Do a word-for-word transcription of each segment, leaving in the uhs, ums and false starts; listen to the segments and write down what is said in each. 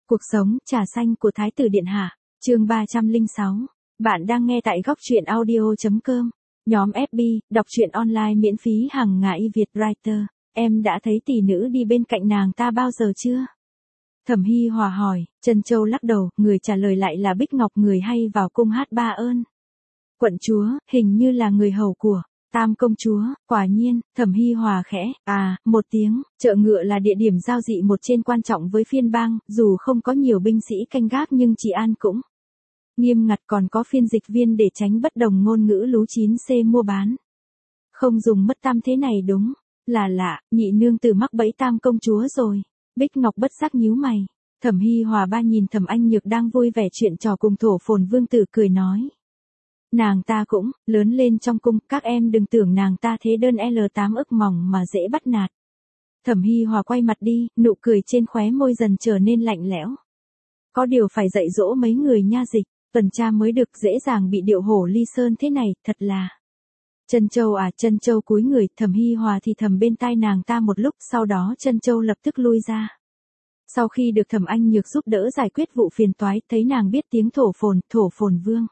Cuộc sống, trà xanh của Thái tử Điện Hạ, chương ba trăm lẻ sáu. Bạn đang nghe tại góc truyện audio chấm com. Nhóm ép bê, đọc truyện online miễn phí hàng ngày Việt Writer. Em đã thấy tỷ nữ đi bên cạnh nàng ta bao giờ chưa? Thẩm Hi Hòa hỏi, Trân Châu lắc đầu, người trả lời lại là Bích Ngọc, người hay vào cung hát ba ơn. Quận chúa, hình như là người hầu của Tam công chúa. Quả nhiên, Thẩm Hi Hòa khẽ, à, một tiếng. Chợ ngựa là địa điểm giao dị một trên quan trọng với phiên bang, dù không có nhiều binh sĩ canh gác nhưng trị an cũng nghiêm ngặt, còn có phiên dịch viên để tránh bất đồng ngôn ngữ lú chín C mua bán. Không dùng mất tam thế này đúng là lạ, nhị nương tử mắc bẫy Tam công chúa rồi. Bích Ngọc bất giác nhíu mày. Thẩm Hi Hòa ba nhìn Thẩm Anh Nhược đang vui vẻ chuyện trò cùng Thổ Phồn vương tử, cười nói. Nàng ta cũng lớn lên trong cung, các em đừng tưởng nàng ta thế đơn L tám ức mỏng mà dễ bắt nạt. Thẩm Hi Hòa quay mặt đi, nụ cười trên khóe môi dần trở nên lạnh lẽo. Có điều phải dạy dỗ mấy người nha dịch, tuần tra mới được, dễ dàng bị điệu hổ ly sơn thế này, thật là. Trân Châu à, Trân Châu cúi người, Thẩm Hi Hòa thì thầm bên tai nàng ta một lúc, sau đó Trân Châu lập tức lui ra. Sau khi được Thẩm Anh Nhược giúp đỡ giải quyết vụ phiền toái, thấy nàng biết tiếng Thổ Phồn, Thổ Phồn vương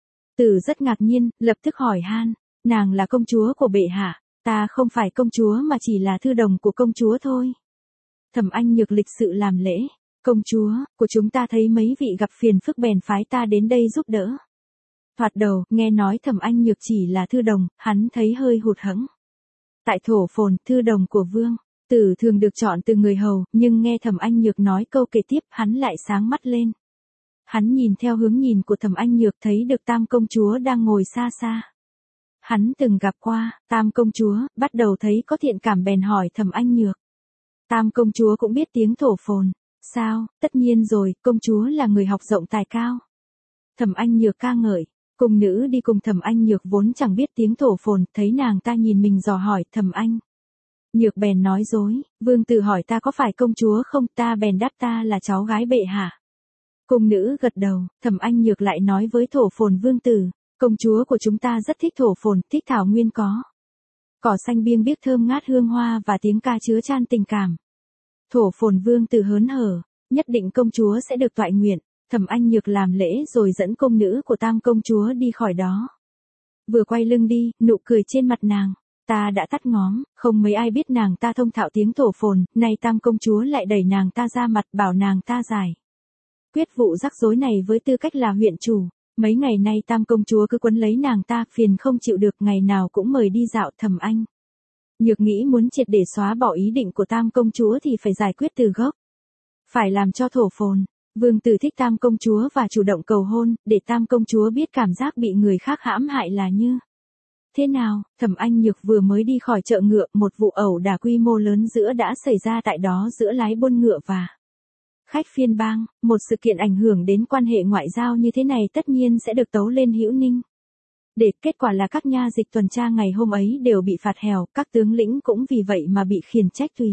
tử rất ngạc nhiên, lập tức hỏi han, nàng là công chúa của bệ hạ? Ta không phải công chúa mà chỉ là thư đồng của công chúa thôi. Thẩm Anh Nhược lịch sự làm lễ, công chúa của chúng ta thấy mấy vị gặp phiền phức bèn phái ta đến đây giúp đỡ. Thoạt đầu, nghe nói Thẩm Anh Nhược chỉ là thư đồng, hắn thấy hơi hụt hẫng. Tại Thổ Phồn, thư đồng của vương tử thường được chọn từ người hầu, nhưng nghe Thẩm Anh Nhược nói câu kế tiếp, hắn lại sáng mắt lên. Hắn nhìn theo hướng nhìn của Thẩm Anh Nhược, thấy được Tam công chúa đang ngồi xa xa. Hắn từng gặp qua Tam công chúa, bắt đầu thấy có thiện cảm bèn hỏi Thẩm Anh Nhược. Tam công chúa cũng biết tiếng Thổ Phồn? Sao, tất nhiên rồi, công chúa là người học rộng tài cao. Thẩm Anh Nhược ca ngợi. Cung nữ đi cùng Thẩm Anh Nhược vốn chẳng biết tiếng Thổ Phồn, thấy nàng ta nhìn mình dò hỏi, Thẩm Anh Nhược bèn nói dối, vương tử hỏi ta có phải công chúa không, ta bèn đáp ta là cháu gái bệ hạ. Cung nữ gật đầu, Thẩm Anh Nhược lại nói với Thổ Phồn vương tử, công chúa của chúng ta rất thích Thổ Phồn, thích thảo nguyên có cỏ xanh biêng biếc thơm ngát hương hoa và tiếng ca chứa chan tình cảm. Thổ Phồn vương tử hớn hở, nhất định công chúa sẽ được toại nguyện. Thẩm Anh Nhược làm lễ rồi dẫn công nữ của Tam công chúa đi khỏi đó. Vừa quay lưng đi, nụ cười trên mặt nàng ta đã tắt ngóm, không mấy ai biết nàng ta thông thạo tiếng Thổ Phồn, nay Tam công chúa lại đẩy nàng ta ra mặt, bảo nàng ta giải quyết vụ rắc rối này với tư cách là huyện chủ. Mấy ngày nay Tam công chúa cứ quấn lấy nàng ta, phiền không chịu được, ngày nào cũng mời đi dạo. Thẩm Anh Nhược nghĩ muốn triệt để xóa bỏ ý định của Tam công chúa thì phải giải quyết từ gốc. Phải làm cho Thổ Phồn vương tử thích Tam công chúa và chủ động cầu hôn, để Tam công chúa biết cảm giác bị người khác hãm hại là như thế nào. Thẩm Anh Nhược vừa mới đi khỏi chợ ngựa, một vụ ẩu đả quy mô lớn giữa đã xảy ra tại đó giữa lái buôn ngựa và khách phiên bang. Một sự kiện ảnh hưởng đến quan hệ ngoại giao như thế này tất nhiên sẽ được tấu lên Hữu Ninh. Để kết quả là các nha dịch tuần tra ngày hôm ấy đều bị phạt hèo, các tướng lĩnh cũng vì vậy mà bị khiển trách tùy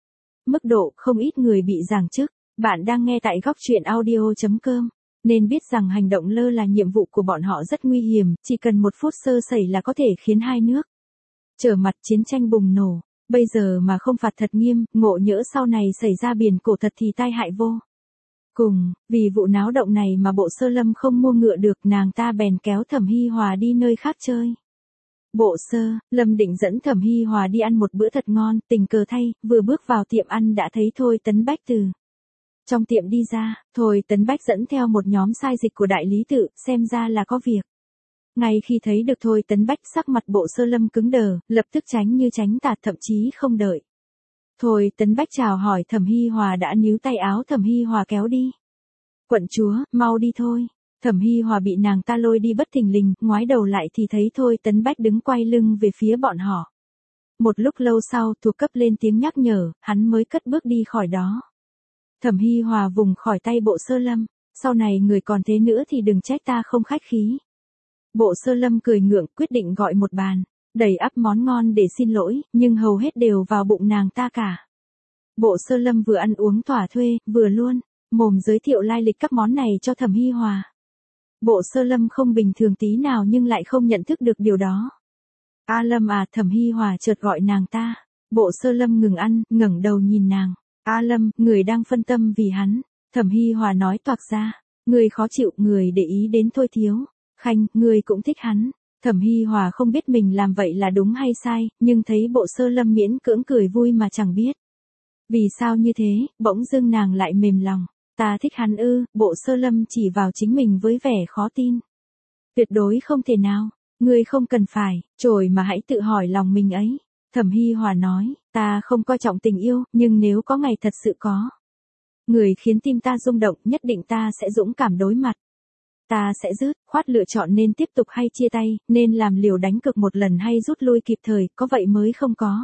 mức độ, không ít người bị giáng chức. Bạn đang nghe tại góc truyện audio chấm com, nên biết rằng hành động lơ là nhiệm vụ của bọn họ rất nguy hiểm, chỉ cần một phút sơ sẩy là có thể khiến hai nước trở mặt, chiến tranh bùng nổ. Bây giờ mà không phạt thật nghiêm, ngộ nhỡ sau này xảy ra biển cổ thật thì tai hại vô cùng. Vì vụ náo động này mà Bộ Sơ Lâm không mua ngựa được, nàng ta bèn kéo Thẩm Hi Hòa đi nơi khác chơi. Bộ Sơ Lâm định dẫn Thẩm Hi Hòa đi ăn một bữa thật ngon, tình cờ thay, vừa bước vào tiệm ăn đã thấy Thôi Tấn Bách từ trong tiệm đi ra. Thôi Tấn Bách dẫn theo một nhóm sai dịch của đại lý tự, xem ra là có việc. Ngay khi thấy được Thôi Tấn Bách, sắc mặt Bộ Sơ Lâm cứng đờ, lập tức tránh như tránh tạt, thậm chí không đợi Thôi Tấn Bách chào hỏi Thẩm Hi Hòa đã níu tay áo Thẩm Hi Hòa kéo đi. Quận chúa, mau đi thôi. Thẩm Hi Hòa bị nàng ta lôi đi bất thình lình, ngoái đầu lại thì thấy Thôi Tấn Bách đứng quay lưng về phía bọn họ. Một lúc lâu sau, thuộc cấp lên tiếng nhắc nhở, hắn mới cất bước đi khỏi đó. Thẩm Hi Hòa vùng khỏi tay Bộ Sơ Lâm, sau này người còn thế nữa thì đừng trách ta không khách khí. Bộ Sơ Lâm cười ngượng, quyết định gọi một bàn đầy ắp món ngon để xin lỗi, nhưng hầu hết đều vào bụng nàng ta cả. Bộ Sơ Lâm vừa ăn uống thỏa thuê, vừa luôn mồm giới thiệu lai lịch các món này cho Thẩm Hi Hòa. Bộ Sơ Lâm không bình thường tí nào nhưng lại không nhận thức được điều đó. A Lâm à, Thẩm Hi Hòa chợt gọi nàng ta. Bộ Sơ Lâm ngừng ăn, ngẩng đầu nhìn nàng. A Lâm, người đang phân tâm vì hắn Thẩm Hy Hòa nói toạc ra, người khó chịu, người để ý đến Thôi Thiếu. Khanh, người cũng thích hắn. Thẩm Hy Hòa không biết mình làm vậy là đúng hay sai, nhưng thấy Bộ Sơ Lâm miễn cưỡng cười vui mà chẳng biết vì sao như thế, bỗng dưng nàng lại mềm lòng. Ta thích hắn ư? Bộ Sơ Lâm chỉ vào chính mình với vẻ khó tin. Tuyệt đối không thể nào, ngươi không cần phải, trồi mà hãy tự hỏi lòng mình ấy. Thẩm Hy Hòa nói, ta không coi trọng tình yêu, nhưng nếu có ngày thật sự có người khiến tim ta rung động, nhất định ta sẽ dũng cảm đối mặt. Ta sẽ dứt khoát lựa chọn nên tiếp tục hay chia tay, nên làm liều đánh cực một lần hay rút lui kịp thời, có vậy mới không có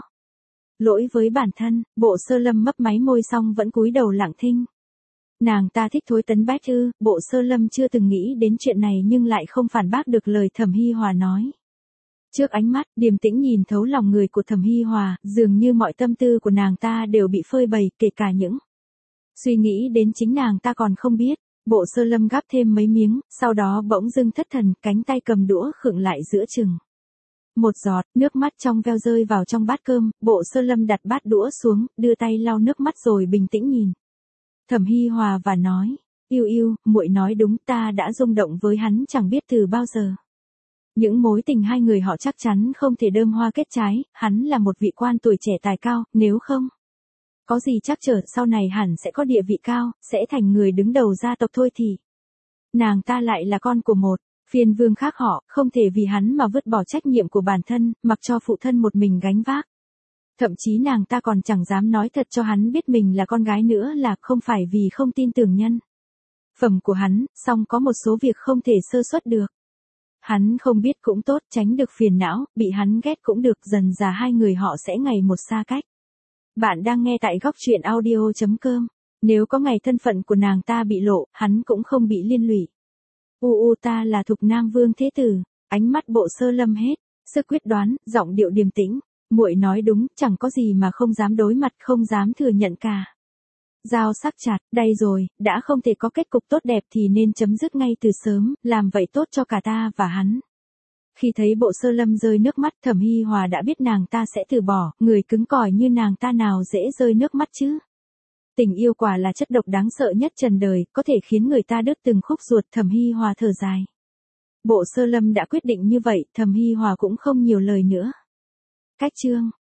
lỗi với bản thân. Bộ Sơ Lâm mấp máy môi xong vẫn cúi đầu lặng thinh. Nàng ta thích Thôi Tấn Bách ư? Bộ Sơ Lâm chưa từng nghĩ đến chuyện này nhưng lại không phản bác được lời Thẩm Hy Hòa nói. Trước ánh mắt điềm tĩnh nhìn thấu lòng người của Thẩm Hy Hòa, dường như mọi tâm tư của nàng ta đều bị phơi bày, kể cả những suy nghĩ đến chính nàng ta còn không biết. Bộ Sơ Lâm gắp thêm mấy miếng, sau đó bỗng dưng thất thần, cánh tay cầm đũa khựng lại giữa chừng. Một giọt nước mắt trong veo rơi vào trong bát cơm, Bộ Sơ Lâm đặt bát đũa xuống, đưa tay lau nước mắt rồi bình tĩnh nhìn Thẩm Hy Hòa và nói, yêu yêu, muội nói đúng, ta đã rung động với hắn chẳng biết từ bao giờ. Những mối tình hai người họ chắc chắn không thể đơm hoa kết trái, hắn là một vị quan tuổi trẻ tài cao, nếu không có gì chắc trở sau này hẳn sẽ có địa vị cao, sẽ thành người đứng đầu gia tộc Thôi thì. Nàng ta lại là con của một phiên vương khác họ, không thể vì hắn mà vứt bỏ trách nhiệm của bản thân, mặc cho phụ thân một mình gánh vác. Thậm chí nàng ta còn chẳng dám nói thật cho hắn biết mình là con gái nữa, là không phải vì không tin tưởng nhân phẩm của hắn, song có một số việc không thể sơ suất được. Hắn không biết cũng tốt, tránh được phiền não, bị hắn ghét cũng được, dần dà hai người họ sẽ ngày một xa cách. Bạn đang nghe tại góc truyện audio chấm com. Nếu có ngày thân phận của nàng ta bị lộ, hắn cũng không bị liên lụy. U u ta là Thục Nam Vương Thế Tử. Ánh mắt Bộ Sơ Lâm hết sức quyết đoán, giọng điệu điềm tĩnh. Muội nói đúng, chẳng có gì mà không dám đối mặt, không dám thừa nhận cả. Dao sắc chặt, đây rồi, đã không thể có kết cục tốt đẹp thì nên chấm dứt ngay từ sớm, làm vậy tốt cho cả ta và hắn. Khi thấy Bộ Sơ Lâm rơi nước mắt, Thẩm Hy Hòa đã biết nàng ta sẽ từ bỏ, người cứng cỏi như nàng ta nào dễ rơi nước mắt chứ. Tình yêu quả là chất độc đáng sợ nhất trần đời, có thể khiến người ta đứt từng khúc ruột. Thẩm Hy Hòa thở dài. Bộ Sơ Lâm đã quyết định như vậy, Thẩm Hy Hòa cũng không nhiều lời nữa. Cách chương